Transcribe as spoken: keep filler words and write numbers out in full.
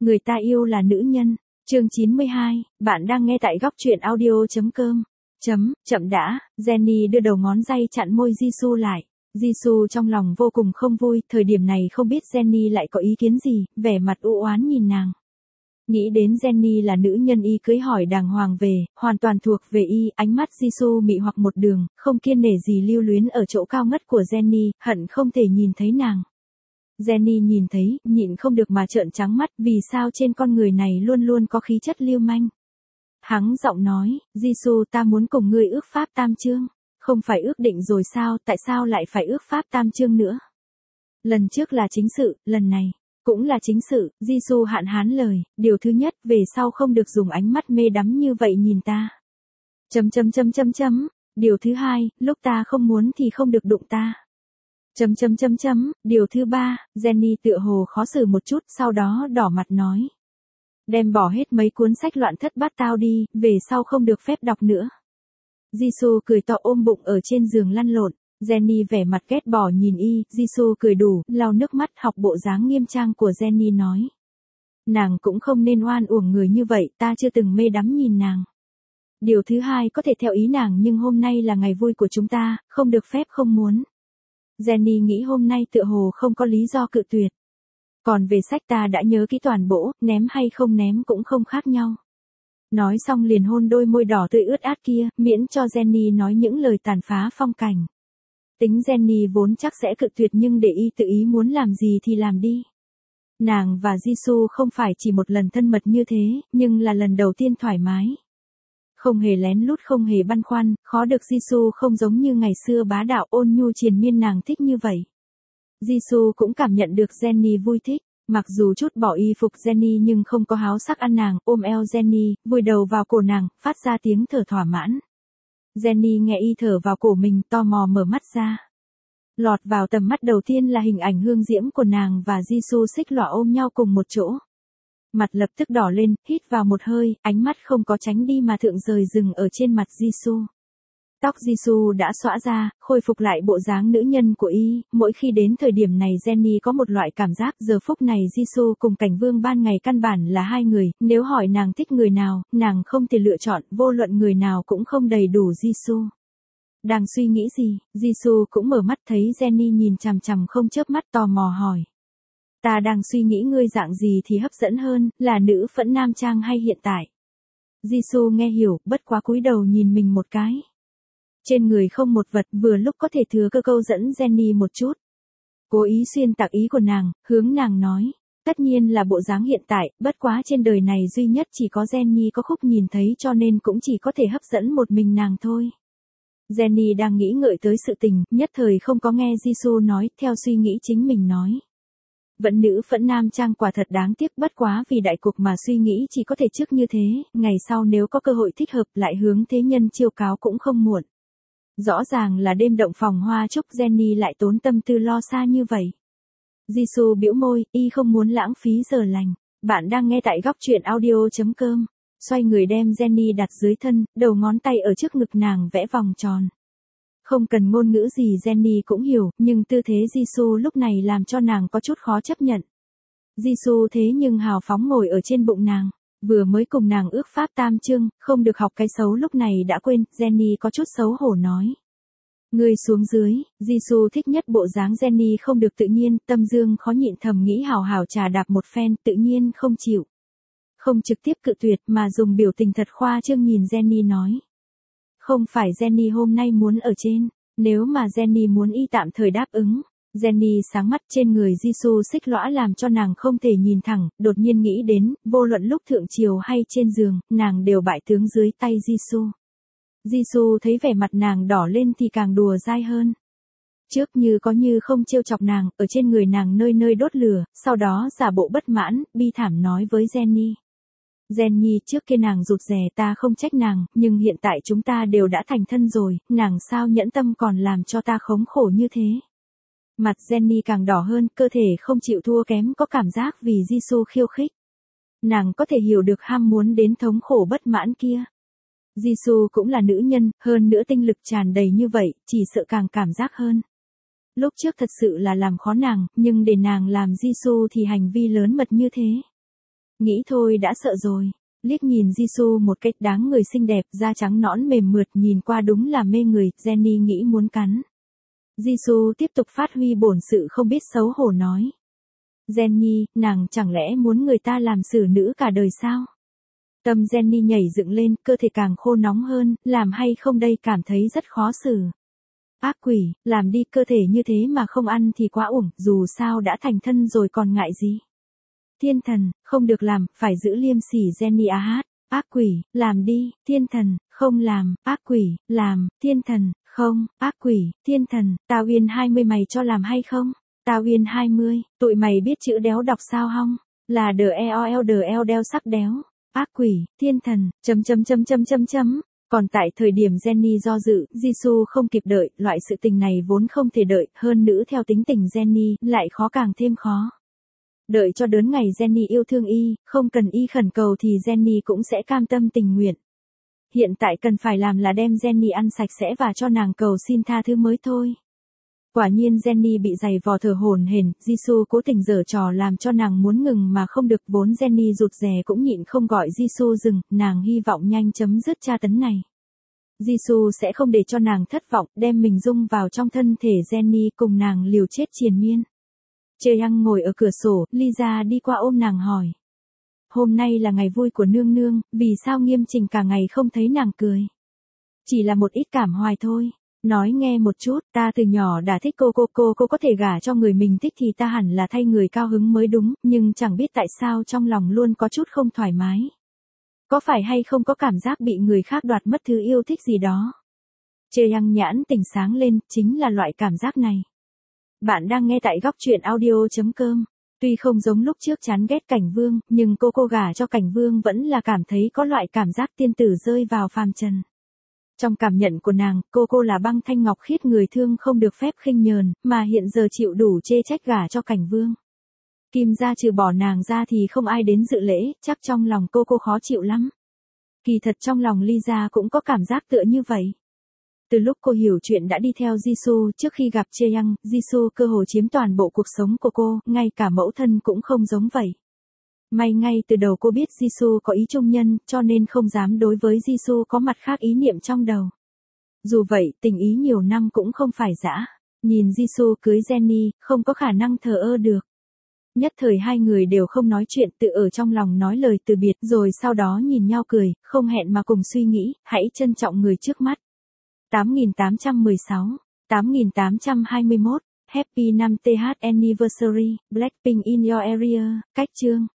Người ta yêu là nữ nhân. Chương chín mươi hai, bạn đang nghe tại góc truyện audio.com. Chấm, chậm đã, Jenny đưa đầu ngón tay chặn môi Jisoo lại. Jisoo trong lòng vô cùng không vui, thời điểm này không biết Jenny lại có ý kiến gì, vẻ mặt u oán nhìn nàng. Nghĩ đến Jenny là nữ nhân y cưới hỏi đàng hoàng về, hoàn toàn thuộc về y, ánh mắt Jisoo mị hoặc một đường, không kiêng nể gì lưu luyến ở chỗ cao ngất của Jenny, hận không thể nhìn thấy nàng. Jenny nhìn thấy, nhịn không được mà trợn trắng mắt, vì sao trên con người này luôn luôn có khí chất lưu manh. Hắng giọng nói, Jisoo, ta muốn cùng ngươi ước pháp tam chương. Không phải ước định rồi sao, tại sao lại phải ước pháp tam chương nữa? Lần trước là chính sự, lần này cũng là chính sự. Jisoo hạn hán lời, điều thứ nhất, về sau không được dùng ánh mắt mê đắm như vậy nhìn ta. Chấm chấm chấm chấm chấm. Điều thứ hai, lúc ta không muốn thì không được đụng ta. Chấm chấm chấm chấm. Điều thứ ba, Jenny tựa hồ khó xử một chút, sau đó đỏ mặt nói. Đem bỏ hết mấy cuốn sách loạn thất bát tao đi, về sau không được phép đọc nữa. Jisoo cười to ôm bụng ở trên giường lăn lộn. Jenny vẻ mặt ghét bỏ nhìn y, Jisoo cười đủ, lau nước mắt học bộ dáng nghiêm trang của Jenny nói. Nàng cũng không nên oan uổng người như vậy, ta chưa từng mê đắm nhìn nàng. Điều thứ hai có thể theo ý nàng nhưng hôm nay là ngày vui của chúng ta, không được phép không muốn. Jenny nghĩ hôm nay tựa hồ không có lý do cự tuyệt. Còn về sách ta đã nhớ kỹ toàn bộ, ném hay không ném cũng không khác nhau. Nói xong liền hôn đôi môi đỏ tươi ướt át kia, miễn cho Jenny nói những lời tàn phá phong cảnh. Tính Jenny vốn chắc sẽ cự tuyệt nhưng để y tự ý muốn làm gì thì làm đi. Nàng và Jisoo không phải chỉ một lần thân mật như thế, nhưng là lần đầu tiên thoải mái. Không hề lén lút không hề băn khoăn, khó được Jisoo không giống như ngày xưa bá đạo ôn nhu triền miên nàng thích như vậy. Jisoo cũng cảm nhận được Jenny vui thích. Mặc dù chút bỏ y phục Jenny nhưng không có háo sắc ăn nàng, ôm eo Jenny, vùi đầu vào cổ nàng, phát ra tiếng thở thỏa mãn. Jenny nghe y thở vào cổ mình, tò mò mở mắt ra. Lọt vào tầm mắt đầu tiên là hình ảnh hương diễm của nàng và Jisoo xích lọa ôm nhau cùng một chỗ. Mặt lập tức đỏ lên, hít vào một hơi, ánh mắt không có tránh đi mà thượng rời dừng ở trên mặt Jisoo. Tóc Jisoo đã xõa ra, khôi phục lại bộ dáng nữ nhân của y, mỗi khi đến thời điểm này Jenny có một loại cảm giác giờ phút này Jisoo cùng Cảnh Vương ban ngày căn bản là hai người, nếu hỏi nàng thích người nào, nàng không thể lựa chọn, vô luận người nào cũng không đầy đủ Jisoo. Đang suy nghĩ gì, Jisoo cũng mở mắt thấy Jenny nhìn chằm chằm không chớp mắt tò mò hỏi. Ta đang suy nghĩ ngươi dạng gì thì hấp dẫn hơn, là nữ phẫn nam trang hay hiện tại? Jisoo nghe hiểu, bất quá cúi đầu nhìn mình một cái. Trên người không một vật, vừa lúc có thể thừa cơ câu dẫn Jenny một chút. Cố ý xuyên tạc ý của nàng, hướng nàng nói. Tất nhiên là bộ dáng hiện tại, bất quá trên đời này duy nhất chỉ có Jenny có khúc nhìn thấy cho nên cũng chỉ có thể hấp dẫn một mình nàng thôi. Jenny đang nghĩ ngợi tới sự tình, nhất thời không có nghe Jisoo nói, theo suy nghĩ chính mình nói. Vẫn nữ phẫn nam trang quả thật đáng tiếc, bất quá vì đại cục mà suy nghĩ chỉ có thể trước như thế, ngày sau nếu có cơ hội thích hợp lại hướng thế nhân chiêu cáo cũng không muộn. Rõ ràng là đêm động phòng hoa chúc Jenny lại tốn tâm tư lo xa như vậy. Jisoo bĩu môi, y không muốn lãng phí giờ lành. Bạn đang nghe tại góc truyện audio.com. Xoay người đem Jenny đặt dưới thân, đầu ngón tay ở trước ngực nàng vẽ vòng tròn. Không cần ngôn ngữ gì Jenny cũng hiểu, nhưng tư thế Jisoo lúc này làm cho nàng có chút khó chấp nhận. Jisoo thế nhưng hào phóng ngồi ở trên bụng nàng. Vừa mới cùng nàng ước pháp tam chương, không được học cái xấu lúc này đã quên, Jenny có chút xấu hổ nói. Ngươi xuống dưới, Jisoo thích nhất bộ dáng Jenny không được tự nhiên, tâm dương khó nhịn thầm nghĩ hào hào trà đạp một phen, tự nhiên không chịu. Không trực tiếp cự tuyệt mà dùng biểu tình thật khoa trương nhìn Jenny nói. Không phải Jenny hôm nay muốn ở trên, nếu mà Jenny muốn y tạm thời đáp ứng. Jenny sáng mắt trên người Jisoo xích lõa làm cho nàng không thể nhìn thẳng, đột nhiên nghĩ đến, vô luận lúc thượng triều hay trên giường, nàng đều bại tướng dưới tay Jisoo. Jisoo thấy vẻ mặt nàng đỏ lên thì càng đùa dai hơn. Trước như có như không trêu chọc nàng, ở trên người nàng nơi nơi đốt lửa, sau đó giả bộ bất mãn, bi thảm nói với Jenny. Jenny trước kia nàng rụt rè ta không trách nàng, nhưng hiện tại chúng ta đều đã thành thân rồi, nàng sao nhẫn tâm còn làm cho ta khốn khổ như thế. Mặt Jenny càng đỏ hơn, cơ thể không chịu thua kém có cảm giác vì Jisoo khiêu khích. Nàng có thể hiểu được ham muốn đến thống khổ bất mãn kia. Jisoo cũng là nữ nhân, hơn nữa tinh lực tràn đầy như vậy, chỉ sợ càng cảm giác hơn. Lúc trước thật sự là làm khó nàng, nhưng để nàng làm Jisoo thì hành vi lớn mật như thế. Nghĩ thôi đã sợ rồi. Liếc nhìn Jisoo một cách đáng người xinh đẹp, da trắng nõn mềm mượt, nhìn qua đúng là mê người, Jennie nghĩ muốn cắn. Jisoo tiếp tục phát huy bổn sự không biết xấu hổ nói. Jennie, nàng chẳng lẽ muốn người ta làm xử nữ cả đời sao? Tâm Jennie nhảy dựng lên, cơ thể càng khô nóng hơn, làm hay không đây cảm thấy rất khó xử. Ác quỷ, làm đi, cơ thể như thế mà không ăn thì quá uổng, dù sao đã thành thân rồi còn ngại gì. Thiên thần, không được làm, phải giữ liêm sỉ Jennie à hát. Ác quỷ, làm đi, thiên thần, không làm, ác quỷ, làm, thiên thần, không, ác quỷ, thiên thần, tao Uyên hai mươi mày cho làm hay không? Tao Uyên hai mươi, tụi mày biết chữ đéo đọc sao hông? Là đờ eo eo đờ eo đeo sắc đéo. Ác quỷ, thiên thần, chấm chấm chấm chấm chấm chấm. Còn tại thời điểm Jennie do dự, Jisoo không kịp đợi, loại sự tình này vốn không thể đợi, hơn nữa theo tính tình Jennie, lại khó càng thêm khó. Đợi cho đến ngày Jennie yêu thương y, không cần y khẩn cầu thì Jennie cũng sẽ cam tâm tình nguyện. Hiện tại cần phải làm là đem Jennie ăn sạch sẽ và cho nàng cầu xin tha thứ mới thôi. Quả nhiên Jennie bị giày vò thở hổn hển, Jisoo cố tình giở trò làm cho nàng muốn ngừng mà không được, vốn Jennie rụt rè cũng nhịn không gọi Jisoo dừng, nàng hy vọng nhanh chấm dứt tra tấn này. Jisoo sẽ không để cho nàng thất vọng, đem mình dung vào trong thân thể Jennie cùng nàng liều chết triền miên. Jae-young ngồi ở cửa sổ, Lisa đi qua ôm nàng hỏi. Hôm nay là ngày vui của nương nương, vì sao Nghiêm Trình cả ngày không thấy nàng cười? Chỉ là một ít cảm hoài thôi. Nói nghe một chút, ta từ nhỏ đã thích cô cô cô cô có thể gả cho người mình thích thì ta hẳn là thay người cao hứng mới đúng, nhưng chẳng biết tại sao trong lòng luôn có chút không thoải mái. Có phải hay không có cảm giác bị người khác đoạt mất thứ yêu thích gì đó? Jae-young nhãn tỉnh sáng lên, chính là loại cảm giác này. Bạn đang nghe tại góc truyện audio.com. Tuy không giống lúc trước chán ghét Cảnh Vương, nhưng cô cô gả cho Cảnh Vương vẫn là cảm thấy có loại cảm giác tiên tử rơi vào phàm trần. Trong cảm nhận của nàng, cô cô là băng thanh ngọc khiết, người thương không được phép khinh nhờn, mà hiện giờ chịu đủ chê trách gả cho Cảnh Vương. Kim gia trừ bỏ nàng ra thì không ai đến dự lễ, chắc trong lòng cô cô khó chịu lắm. Kỳ thật trong lòng Lisa cũng có cảm giác tựa như vậy. Từ lúc cô hiểu chuyện đã đi theo Jisoo, trước khi gặp Jae-young, Jisoo cơ hồ chiếm toàn bộ cuộc sống của cô, ngay cả mẫu thân cũng không giống vậy. May ngay từ đầu cô biết Jisoo có ý trung nhân, cho nên không dám đối với Jisoo có mặt khác ý niệm trong đầu. Dù vậy, tình ý nhiều năm cũng không phải dã. Nhìn Jisoo cưới Jennie, không có khả năng thờ ơ được. Nhất thời hai người đều không nói chuyện, tự ở trong lòng nói lời từ biệt, rồi sau đó nhìn nhau cười, không hẹn mà cùng suy nghĩ, hãy trân trọng người trước mắt. tám nghìn tám trăm mười sáu, tám nghìn tám trăm hai mươi mốt, Happy năm th Anniversary, Blackpink in your area, cách chương.